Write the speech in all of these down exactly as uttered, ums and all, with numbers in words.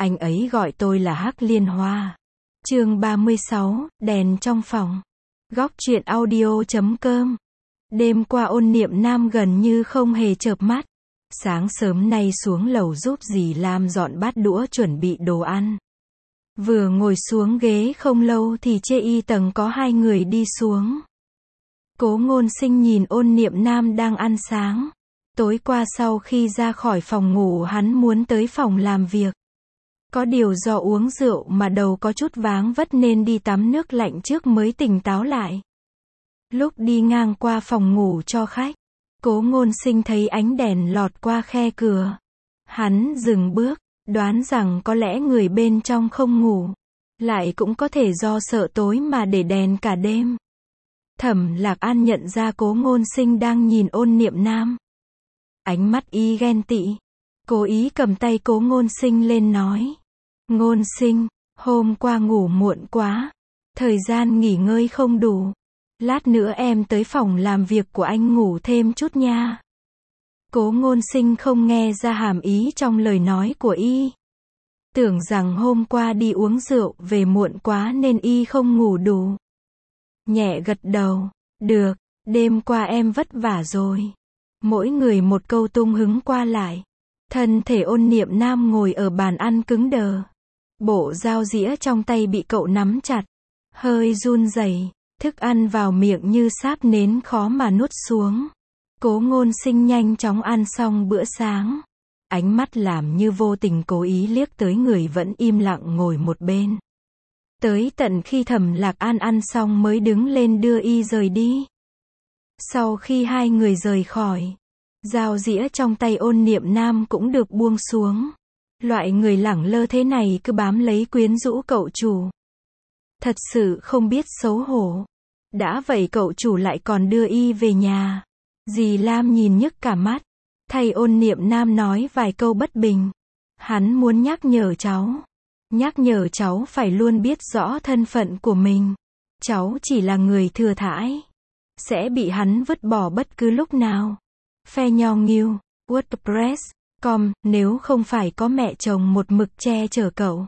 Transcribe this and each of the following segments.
Anh ấy gọi tôi là Hắc Liên Hoa. Chương ba mươi sáu, đèn trong phòng. Góc truyện audio chấm com. Đêm qua Ôn Niệm Nam gần như không hề chợp mắt. Sáng sớm nay xuống lầu giúp dì Lam dọn bát đũa chuẩn bị đồ ăn. Vừa ngồi xuống ghế không lâu thì trên y tầng có hai người đi xuống. Cố Ngôn Sinh nhìn Ôn Niệm Nam đang ăn sáng. Tối qua sau khi ra khỏi phòng ngủ hắn muốn tới phòng làm việc. Có điều do uống rượu mà đầu có chút váng vất nên đi tắm nước lạnh trước mới tỉnh táo lại. Lúc đi ngang qua phòng ngủ cho khách, Cố Ngôn Sinh thấy ánh đèn lọt qua khe cửa. Hắn dừng bước, đoán rằng có lẽ người bên trong không ngủ. Lại cũng có thể do sợ tối mà để đèn cả đêm. Thẩm Lạc An nhận ra Cố Ngôn Sinh đang nhìn Ôn Niệm Nam. Ánh mắt y ghen tị. Cố ý cầm tay Cố Ngôn Sinh lên nói. Ngôn Sinh, hôm qua ngủ muộn quá. Thời gian nghỉ ngơi không đủ. Lát nữa em tới phòng làm việc của anh ngủ thêm chút nha. Cố Ngôn Sinh không nghe ra hàm ý trong lời nói của y. Tưởng rằng hôm qua đi uống rượu về muộn quá nên y không ngủ đủ. Nhẹ gật đầu. Được, đêm qua em vất vả rồi. Mỗi người một câu tung hứng qua lại. Thân thể Ôn Niệm Nam ngồi ở bàn ăn cứng đờ. Bộ dao dĩa trong tay bị cậu nắm chặt. Hơi run rẩy, thức ăn vào miệng như sáp nến khó mà nuốt xuống. Cố Ngôn Sinh nhanh chóng ăn xong bữa sáng. Ánh mắt làm như vô tình cố ý liếc tới người vẫn im lặng ngồi một bên. Tới tận khi Thẩm Lạc An ăn xong mới đứng lên đưa y rời đi. Sau khi hai người rời khỏi, dao dĩa trong tay Ôn Niệm Nam cũng được buông xuống. Loại người lẳng lơ thế này cứ bám lấy quyến rũ cậu chủ. Thật sự không biết xấu hổ. Đã vậy cậu chủ lại còn đưa y về nhà. Dì Lam nhìn nhức cả mắt. Thay Ôn Niệm Nam nói vài câu bất bình. Hắn muốn nhắc nhở cháu. Nhắc nhở cháu phải luôn biết rõ thân phận của mình. Cháu chỉ là người thừa thãi. Sẽ bị hắn vứt bỏ bất cứ lúc nào. Phe Nho Nghiêu, WordPress chấm com, nếu không phải có mẹ chồng một mực che chở cậu.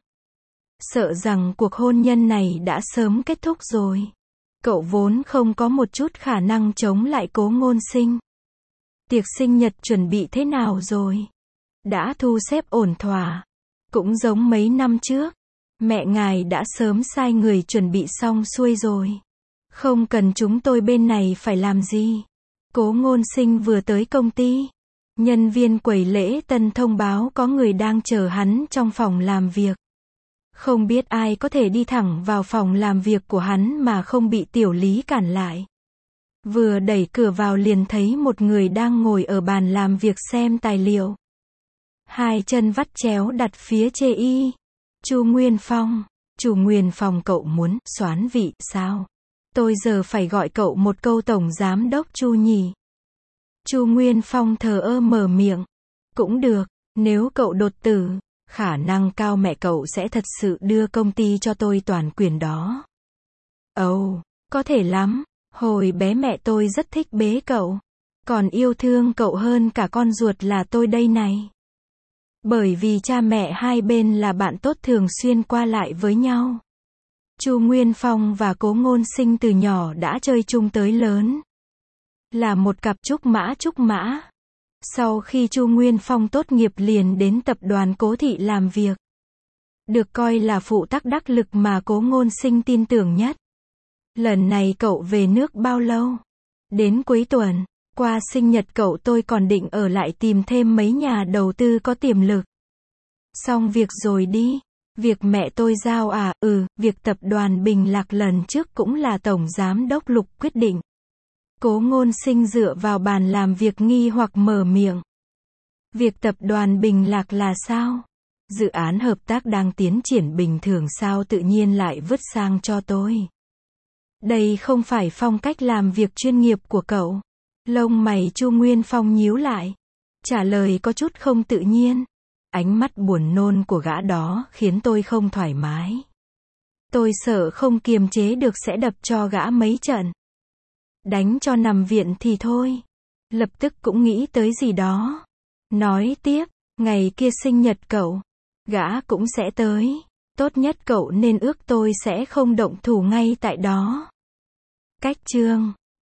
Sợ rằng cuộc hôn nhân này đã sớm kết thúc rồi. Cậu vốn không có một chút khả năng chống lại Cố Ngôn Sinh. Tiệc sinh nhật chuẩn bị thế nào rồi? Đã thu xếp ổn thỏa. Cũng giống mấy năm trước. Mẹ ngài đã sớm sai người chuẩn bị xong xuôi rồi. Không cần chúng tôi bên này phải làm gì. Cố Ngôn Sinh vừa tới công ty. Nhân viên quầy lễ tân thông báo có người đang chờ hắn trong phòng làm việc. Không biết ai có thể đi thẳng vào phòng làm việc của hắn mà không bị Tiểu Lý cản lại. Vừa đẩy cửa vào liền thấy một người đang ngồi ở bàn làm việc xem tài liệu. Hai chân vắt chéo đặt phía chê y. Chu Nguyên Phong. Chu Nguyên Phong, cậu muốn soán vị sao? Tôi giờ phải gọi cậu một câu tổng giám đốc Chu nhỉ? Chu Nguyên Phong thờ ơ mở miệng. Cũng được, nếu cậu đột tử, khả năng cao mẹ cậu sẽ thật sự đưa công ty cho tôi toàn quyền đó. Ồ, oh, có thể lắm, hồi bé mẹ tôi rất thích bế cậu. Còn yêu thương cậu hơn cả con ruột là tôi đây này. Bởi vì cha mẹ hai bên là bạn tốt thường xuyên qua lại với nhau. Chu Nguyên Phong và Cố Ngôn Sinh từ nhỏ đã chơi chung tới lớn. Là một cặp trúc mã trúc mã. Sau khi Chu Nguyên Phong tốt nghiệp liền đến tập đoàn Cố Thị làm việc. Được coi là phụ tác đắc lực mà Cố Ngôn Sinh tin tưởng nhất. Lần này cậu về nước bao lâu? Đến cuối tuần. Qua sinh nhật cậu tôi còn định ở lại tìm thêm mấy nhà đầu tư có tiềm lực. Xong việc rồi đi. Việc mẹ tôi giao à? Ừ, việc tập đoàn Bình Lạc lần trước cũng là tổng giám đốc Lục quyết định. Cố Ngôn Sinh dựa vào bàn làm việc nghi hoặc mở miệng. Việc tập đoàn Bình Lạc là sao? Dự án hợp tác đang tiến triển bình thường sao tự nhiên lại vứt sang cho tôi? Đây không phải phong cách làm việc chuyên nghiệp của cậu. Lông mày Chu Nguyên Phong nhíu lại. Trả lời có chút không tự nhiên. Ánh mắt buồn nôn của gã đó khiến tôi không thoải mái. Tôi sợ không kiềm chế được sẽ đập cho gã mấy trận. Đánh cho nằm viện thì thôi. Lập tức cũng nghĩ tới gì đó. Nói tiếp, ngày kia sinh nhật cậu. Gã cũng sẽ tới. Tốt nhất cậu nên ước tôi sẽ không động thủ ngay tại đó. Cách chương